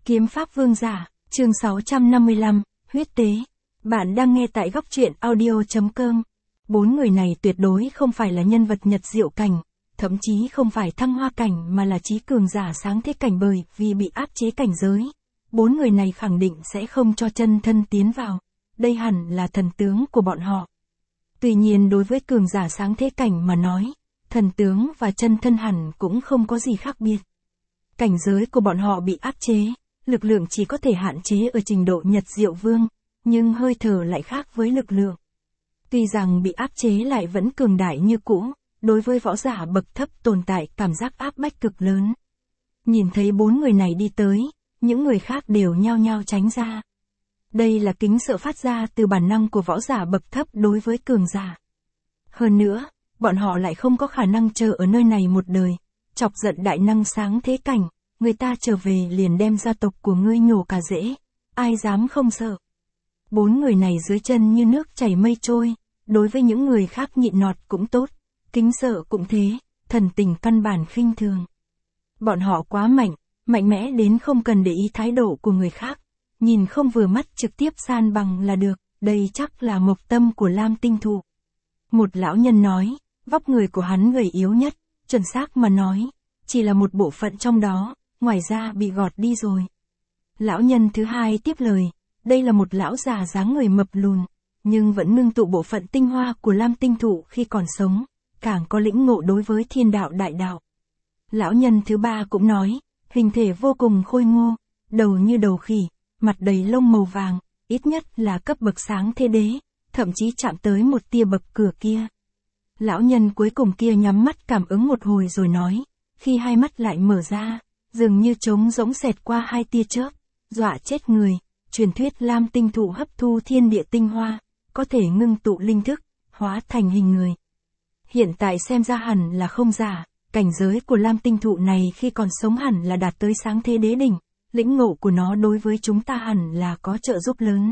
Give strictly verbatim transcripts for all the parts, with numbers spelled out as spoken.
Kiếm Pháp Vương Giả, chương sáu trăm năm mươi lăm, huyết tế. Bạn đang nghe tại góc truyện audio.com. Bốn người này tuyệt đối không phải là nhân vật nhật diệu cảnh, thậm chí không phải thăng hoa cảnh mà là trí cường giả sáng thế cảnh, bởi vì bị áp chế cảnh giới. Bốn người này khẳng định sẽ không cho chân thân tiến vào. Đây hẳn là thần tướng của bọn họ. Tuy nhiên đối với cường giả sáng thế cảnh mà nói, thần tướng và chân thân hẳn cũng không có gì khác biệt. Cảnh giới của bọn họ bị áp chế, lực lượng chỉ có thể hạn chế ở trình độ nhật diệu vương, nhưng hơi thở lại khác với lực lượng. Tuy rằng bị áp chế lại vẫn cường đại như cũ, đối với võ giả bậc thấp tồn tại cảm giác áp bách cực lớn. Nhìn thấy bốn người này đi tới, những người khác đều nhao nhao tránh ra. Đây là kính sợ phát ra từ bản năng của võ giả bậc thấp đối với cường giả. Hơn nữa, bọn họ lại không có khả năng chờ ở nơi này một đời, chọc giận đại năng sáng thế cảnh, người ta trở về liền đem gia tộc của ngươi nhổ cả rễ, ai dám không sợ. Bốn người này dưới chân như nước chảy mây trôi, đối với những người khác nhịn nọt cũng tốt, kính sợ cũng thế, thần tình căn bản khinh thường. Bọn họ quá mạnh, mạnh mẽ đến không cần để ý thái độ của người khác, nhìn không vừa mắt trực tiếp san bằng là được, đây chắc là mộc tâm của Lam Tinh Thụ. Một lão nhân nói, vóc người của hắn gầy yếu nhất, chuẩn xác mà nói, chỉ là một bộ phận trong đó, ngoài ra bị gọt đi rồi. Lão nhân thứ hai tiếp lời, đây là một lão già dáng người mập lùn, nhưng vẫn ngưng tụ bộ phận tinh hoa của Lam Tinh Thụ khi còn sống, càng có lĩnh ngộ đối với thiên đạo đại đạo. Lão nhân thứ ba cũng nói, hình thể vô cùng khôi ngô, đầu như đầu khỉ, mặt đầy lông màu vàng, ít nhất là cấp bậc sáng thế đế, thậm chí chạm tới một tia bậc cửa kia. Lão nhân cuối cùng kia nhắm mắt cảm ứng một hồi rồi nói, khi hai mắt lại mở ra, dường như trống rỗng xẹt qua hai tia chớp, dọa chết người. Truyền thuyết Lam Tinh Thụ hấp thu thiên địa tinh hoa, có thể ngưng tụ linh thức, hóa thành hình người. Hiện tại xem ra hẳn là không giả, cảnh giới của Lam Tinh Thụ này khi còn sống hẳn là đạt tới sáng thế đế đỉnh, lĩnh ngộ của nó đối với chúng ta hẳn là có trợ giúp lớn.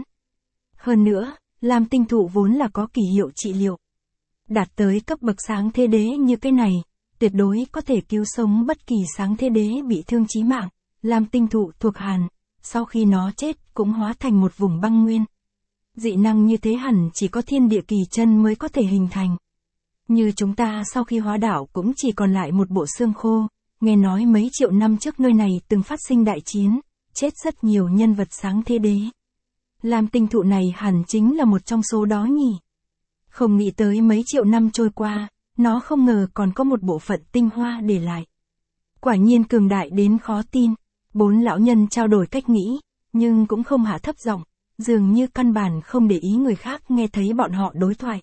Hơn nữa, Lam Tinh Thụ vốn là có kỳ hiệu trị liệu. Đạt tới cấp bậc sáng thế đế như cái này, tuyệt đối có thể cứu sống bất kỳ sáng thế đế bị thương chí mạng. Lam Tinh Thụ thuộc Hàn, sau khi nó chết cũng hóa thành một vùng băng nguyên. Dị năng như thế hẳn chỉ có thiên địa kỳ chân mới có thể hình thành. Như chúng ta sau khi hóa đạo cũng chỉ còn lại một bộ xương khô, nghe nói mấy triệu năm trước nơi này từng phát sinh đại chiến, chết rất nhiều nhân vật sáng thế đế. Lam Tinh Thụ này hẳn chính là một trong số đó nhỉ. Không nghĩ tới mấy triệu năm trôi qua, nó không ngờ còn có một bộ phận tinh hoa để lại. Quả nhiên cường đại đến khó tin. Bốn lão nhân trao đổi cách nghĩ, nhưng cũng không hạ thấp giọng, dường như căn bản không để ý người khác nghe thấy bọn họ đối thoại.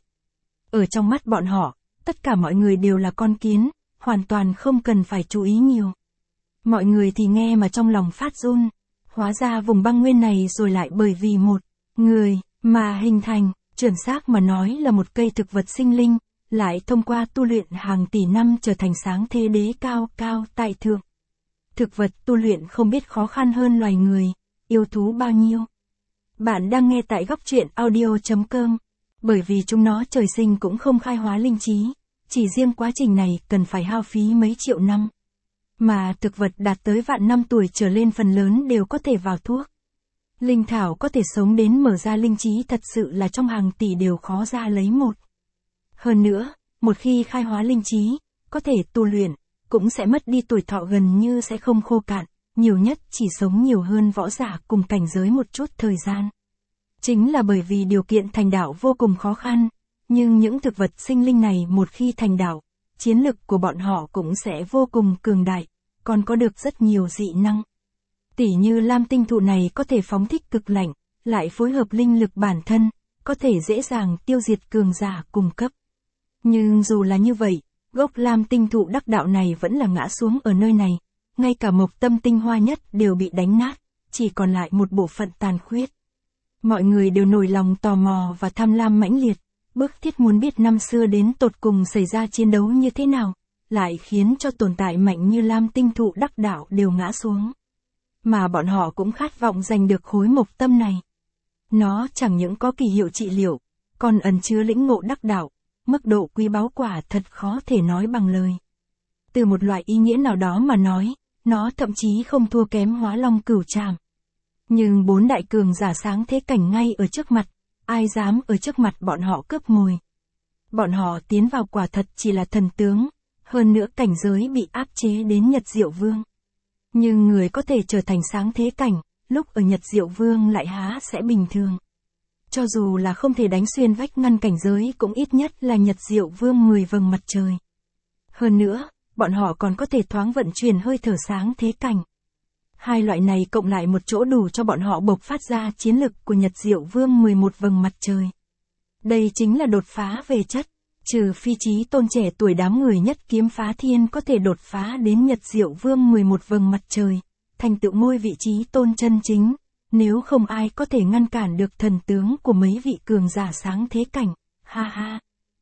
Ở trong mắt bọn họ, tất cả mọi người đều là con kiến, hoàn toàn không cần phải chú ý nhiều. Mọi người thì nghe mà trong lòng phát run, hóa ra vùng băng nguyên này rồi lại bởi vì một người mà hình thành, chuẩn xác mà nói là một cây thực vật sinh linh, lại thông qua tu luyện hàng tỷ năm trở thành sáng thế đế cao cao tại thượng. Thực vật tu luyện không biết khó khăn hơn loài người, yêu thú bao nhiêu. Bạn đang nghe tại góc truyện audio.com, bởi vì chúng nó trời sinh cũng không khai hóa linh trí, chỉ riêng quá trình này cần phải hao phí mấy triệu năm. Mà thực vật đạt tới vạn năm tuổi trở lên phần lớn đều có thể vào thuốc. Linh thảo có thể sống đến mở ra linh trí thật sự là trong hàng tỷ đều khó ra lấy một. Hơn nữa, một khi khai hóa linh trí, có thể tu luyện, cũng sẽ mất đi tuổi thọ, gần như sẽ không khô cạn, nhiều nhất chỉ sống nhiều hơn võ giả cùng cảnh giới một chút thời gian. Chính là bởi vì điều kiện thành đạo vô cùng khó khăn, nhưng những thực vật sinh linh này một khi thành đạo, chiến lực của bọn họ cũng sẽ vô cùng cường đại, còn có được rất nhiều dị năng. Tỉ như Lam Tinh Thụ này có thể phóng thích cực lạnh, lại phối hợp linh lực bản thân, có thể dễ dàng tiêu diệt cường giả cùng cấp. Nhưng dù là như vậy, gốc Lam Tinh Thụ đắc đạo này vẫn là ngã xuống ở nơi này, ngay cả mộc tâm tinh hoa nhất đều bị đánh nát, chỉ còn lại một bộ phận tàn khuyết. Mọi người đều nổi lòng tò mò và tham lam mãnh liệt, bức thiết muốn biết năm xưa đến tột cùng xảy ra chiến đấu như thế nào, lại khiến cho tồn tại mạnh như Lam Tinh Thụ đắc đạo đều ngã xuống. Mà bọn họ cũng khát vọng giành được khối mộc tâm này. Nó chẳng những có kỳ hiệu trị liệu, còn ẩn chứa lĩnh ngộ đắc đạo. Mức độ quý báu quả thật khó thể nói bằng lời. Từ một loại ý nghĩa nào đó mà nói, nó thậm chí không thua kém Hóa Long Cửu Trảm. Nhưng bốn đại cường giả sáng thế cảnh ngay ở trước mặt, ai dám ở trước mặt bọn họ cướp mồi. Bọn họ tiến vào quả thật chỉ là thần tướng, hơn nữa cảnh giới bị áp chế đến Nhật Diệu Vương. Nhưng người có thể trở thành sáng thế cảnh, lúc ở Nhật Diệu Vương lại há sẽ bình thường. Cho dù là không thể đánh xuyên vách ngăn cảnh giới cũng ít nhất là Nhật Diệu Vương mười vầng mặt trời. Hơn nữa, bọn họ còn có thể thoáng vận chuyển hơi thở sáng thế cảnh. Hai loại này cộng lại một chỗ đủ cho bọn họ bộc phát ra chiến lực của Nhật Diệu Vương mười một vầng mặt trời. Đây chính là đột phá về chất, trừ phi chí tôn trẻ tuổi đám người nhất kiếm phá thiên có thể đột phá đến Nhật Diệu Vương mười một vầng mặt trời, thành tựu ngôi vị trí tôn chân chính, nếu không ai có thể ngăn cản được thần tướng của mấy vị cường giả sáng thế cảnh, ha ha.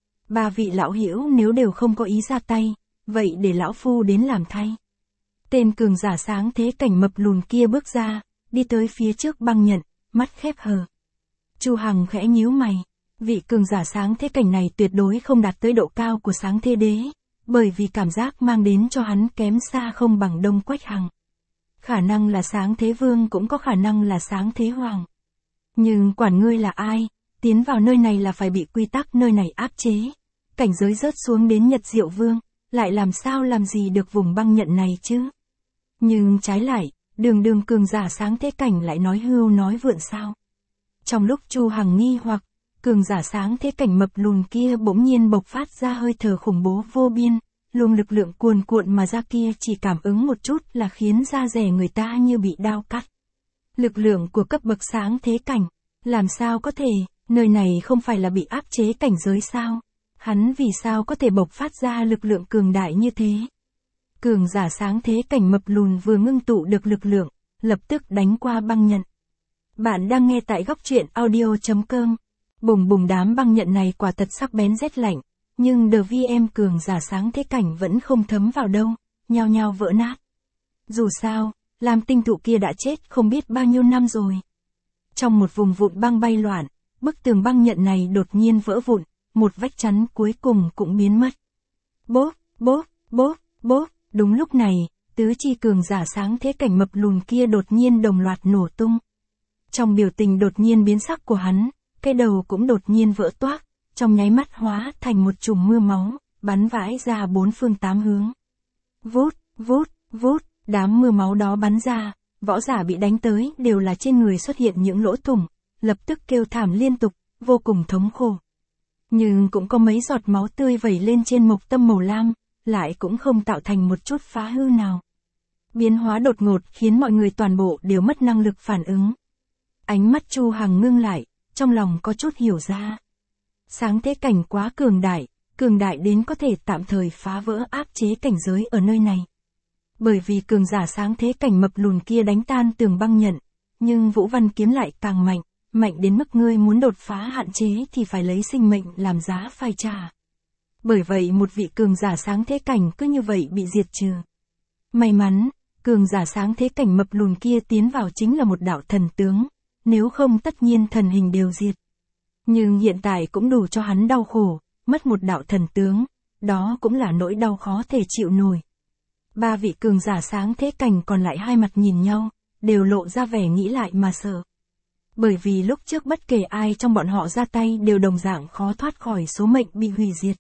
Ba vị lão hữu nếu đều không có ý ra tay, vậy để lão phu đến làm thay. Tên cường giả sáng thế cảnh mập lùn kia bước ra, đi tới phía trước băng nhận, mắt khép hờ. Chu Hằng khẽ nhíu mày, vị cường giả sáng thế cảnh này tuyệt đối không đạt tới độ cao của sáng thế đế, bởi vì cảm giác mang đến cho hắn kém xa không bằng Đông Quách Hằng. Khả năng là sáng thế vương cũng có khả năng là sáng thế hoàng. Nhưng quản ngươi là ai, tiến vào nơi này là phải bị quy tắc nơi này áp chế. Cảnh giới rớt xuống đến Nhật Diệu Vương, lại làm sao làm gì được vùng băng nhận này chứ? Nhưng trái lại, đường đường cường giả sáng thế cảnh lại nói hưu nói vượn sao? Trong lúc Chu Hằng nghi hoặc, cường giả sáng thế cảnh mập lùn kia bỗng nhiên bộc phát ra hơi thở khủng bố vô biên, luồng lực lượng cuồn cuộn mà ra kia chỉ cảm ứng một chút là khiến da rẻ người ta như bị đao cắt. Lực lượng của cấp bậc sáng thế cảnh, làm sao có thể, nơi này không phải là bị áp chế cảnh giới sao? Hắn vì sao có thể bộc phát ra lực lượng cường đại như thế? Cường giả sáng thế cảnh mập lùn vừa ngưng tụ được lực lượng, lập tức đánh qua băng nhận. Bạn đang nghe tại góc truyện audio chấm com. Bùng bùng đám băng nhận này quả thật sắc bén rét lạnh, nhưng đờ vê em cường giả sáng thế cảnh vẫn không thấm vào đâu, nhao nhao vỡ nát. Dù sao, Lam Tinh Thụ kia đã chết không biết bao nhiêu năm rồi. Trong một vùng vụn băng bay loạn, bức tường băng nhận này đột nhiên vỡ vụn, một vách chắn cuối cùng cũng biến mất. Bốp, bốp, bốp, bốp, đúng lúc này, tứ chi cường giả sáng thế cảnh mập lùn kia đột nhiên đồng loạt nổ tung. Trong biểu tình đột nhiên biến sắc của hắn, cái đầu cũng đột nhiên vỡ toác, trong nháy mắt hóa thành một chùm mưa máu, bắn vãi ra bốn phương tám hướng. Vút, vút, vút, đám mưa máu đó bắn ra, võ giả bị đánh tới đều là trên người xuất hiện những lỗ thủng, lập tức kêu thảm liên tục, vô cùng thống khổ. Nhưng cũng có mấy giọt máu tươi vẩy lên trên mộc tâm màu lam, lại cũng không tạo thành một chút phá hư nào. Biến hóa đột ngột khiến mọi người toàn bộ đều mất năng lực phản ứng. Ánh mắt Chu Hằng ngưng lại, trong lòng có chút hiểu ra. Sáng thế cảnh quá cường đại, cường đại đến có thể tạm thời phá vỡ áp chế cảnh giới ở nơi này. Bởi vì cường giả sáng thế cảnh mập lùn kia đánh tan tường băng nhận, nhưng Vũ Văn kiếm lại càng mạnh, mạnh đến mức ngươi muốn đột phá hạn chế thì phải lấy sinh mệnh làm giá phải trả. Bởi vậy một vị cường giả sáng thế cảnh cứ như vậy bị diệt trừ. May mắn, cường giả sáng thế cảnh mập lùn kia tiến vào chính là một đạo thần tướng, nếu không tất nhiên thần hình đều diệt. Nhưng hiện tại cũng đủ cho hắn đau khổ, mất một đạo thần tướng, đó cũng là nỗi đau khó thể chịu nổi. Ba vị cường giả sáng thế cảnh còn lại hai mặt nhìn nhau, đều lộ ra vẻ nghĩ lại mà sợ. Bởi vì lúc trước bất kể ai trong bọn họ ra tay đều đồng dạng khó thoát khỏi số mệnh bị hủy diệt.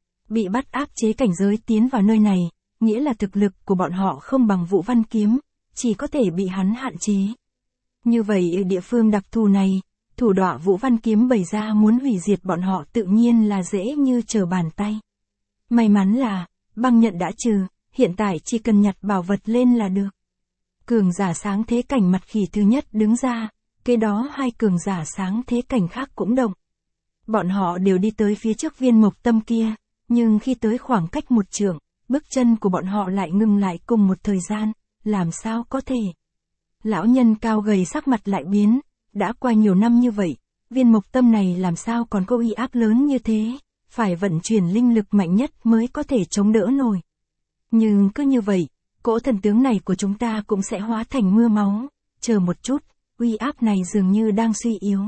Bị bắt áp chế cảnh giới tiến vào nơi này, nghĩa là thực lực của bọn họ không bằng Vũ Văn kiếm, chỉ có thể bị hắn hạn chế. Như vậy ở địa phương đặc thù này, thủ đoạn Vũ Văn kiếm bày ra muốn hủy diệt bọn họ tự nhiên là dễ như trở bàn tay. May mắn là, băng nhận đã trừ, hiện tại chỉ cần nhặt bảo vật lên là được. Cường giả sáng thế cảnh mặt khỉ thứ nhất đứng ra, kế đó hai cường giả sáng thế cảnh khác cũng động. Bọn họ đều đi tới phía trước viên mộc tâm kia, nhưng khi tới khoảng cách một trượng, bước chân của bọn họ lại ngừng lại cùng một thời gian, làm sao có thể. Lão nhân cao gầy sắc mặt lại biến, đã qua nhiều năm như vậy, viên mộc tâm này làm sao còn có uy áp lớn như thế, phải vận chuyển linh lực mạnh nhất mới có thể chống đỡ nổi. Nhưng cứ như vậy, cỗ thần tướng này của chúng ta cũng sẽ hóa thành mưa máu, chờ một chút, uy áp này dường như đang suy yếu.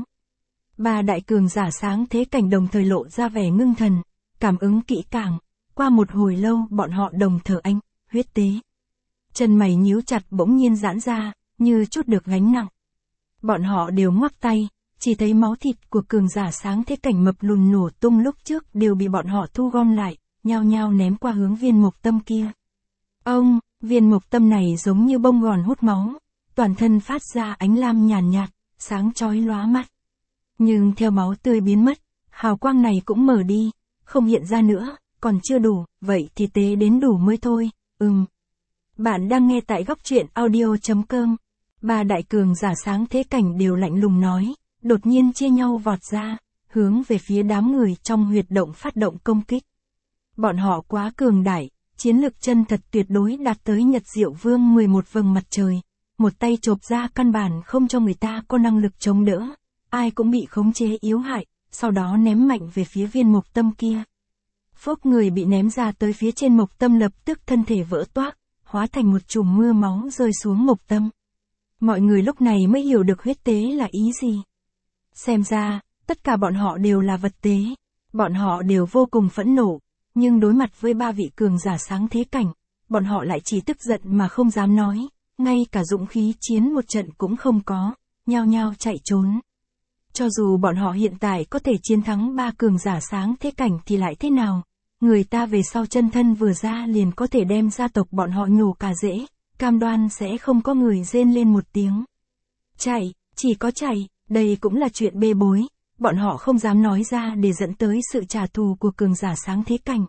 Ba đại cường giả sáng thế cảnh đồng thời lộ ra vẻ ngưng thần, cảm ứng kỹ càng, qua một hồi lâu bọn họ đồng thở anh, huyết tế. chân mày nhíu chặt bỗng nhiên giãn ra, như chút được gánh nặng. Bọn họ đều ngoắc tay, chỉ thấy máu thịt của cường giả sáng thế cảnh mập lùn nổ tung lúc trước đều bị bọn họ thu gom lại, nhao nhao ném qua hướng viên mộc tâm kia. Ông, viên mộc tâm này giống như bông gòn hút máu, toàn thân phát ra ánh lam nhàn nhạt, sáng chói lóa mắt. Nhưng theo máu tươi biến mất, hào quang này cũng mở đi, không hiện ra nữa, còn chưa đủ, vậy thì tế đến đủ mới thôi, ừm. Bạn đang nghe tại góc truyện audio chấm com. Ba đại cường giả sáng thế cảnh đều lạnh lùng nói, đột nhiên chia nhau vọt ra, hướng về phía đám người trong huyệt động phát động công kích. Bọn họ quá cường đại, chiến lực chân thật tuyệt đối đạt tới Nhật Diệu Vương mười một vầng mặt trời, một tay chộp ra căn bản không cho người ta có năng lực chống đỡ, ai cũng bị khống chế yếu hại, sau đó ném mạnh về phía viên mộc tâm kia. Phốc, người bị ném ra tới phía trên mộc tâm lập tức thân thể vỡ toác, hóa thành một chùm mưa máu rơi xuống mộc tâm. Mọi người lúc này mới hiểu được huyết tế là ý gì. Xem ra, tất cả bọn họ đều là vật tế, bọn họ đều vô cùng phẫn nộ, nhưng đối mặt với ba vị cường giả sáng thế cảnh, bọn họ lại chỉ tức giận mà không dám nói, ngay cả dũng khí chiến một trận cũng không có, nhao nhao chạy trốn. Cho dù bọn họ hiện tại có thể chiến thắng ba cường giả sáng thế cảnh thì lại thế nào, người ta về sau chân thân vừa ra liền có thể đem gia tộc bọn họ nhổ cả rễ, cam đoan sẽ không có người rên lên một tiếng. Chạy, chỉ có chạy, đây cũng là chuyện bê bối, bọn họ không dám nói ra để dẫn tới sự trả thù của cường giả sáng thế cảnh.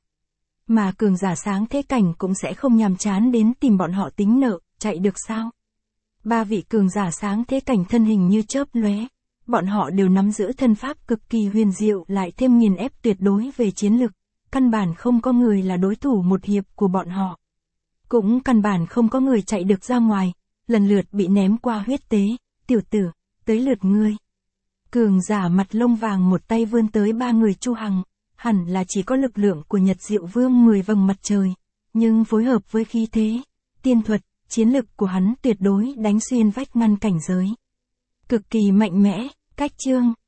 Mà cường giả sáng thế cảnh cũng sẽ không nhàm chán đến tìm bọn họ tính nợ, chạy được sao? Ba vị cường giả sáng thế cảnh thân hình như chớp lóe, bọn họ đều nắm giữ thân pháp cực kỳ huyền diệu lại thêm nghiền ép tuyệt đối về chiến lực, căn bản không có người là đối thủ một hiệp của bọn họ. Cũng căn bản không có người chạy được ra ngoài, lần lượt bị ném qua huyết tế, tiểu tử, tới lượt ngươi. Cường giả mặt lông vàng một tay vươn tới ba người Chu Hằng, hẳn là chỉ có lực lượng của Nhật Diệu Vương mười vầng mặt trời, nhưng phối hợp với khí thế, tiên thuật, chiến lực của hắn tuyệt đối đánh xuyên vách ngăn cảnh giới. Cực kỳ mạnh mẽ, cách chương.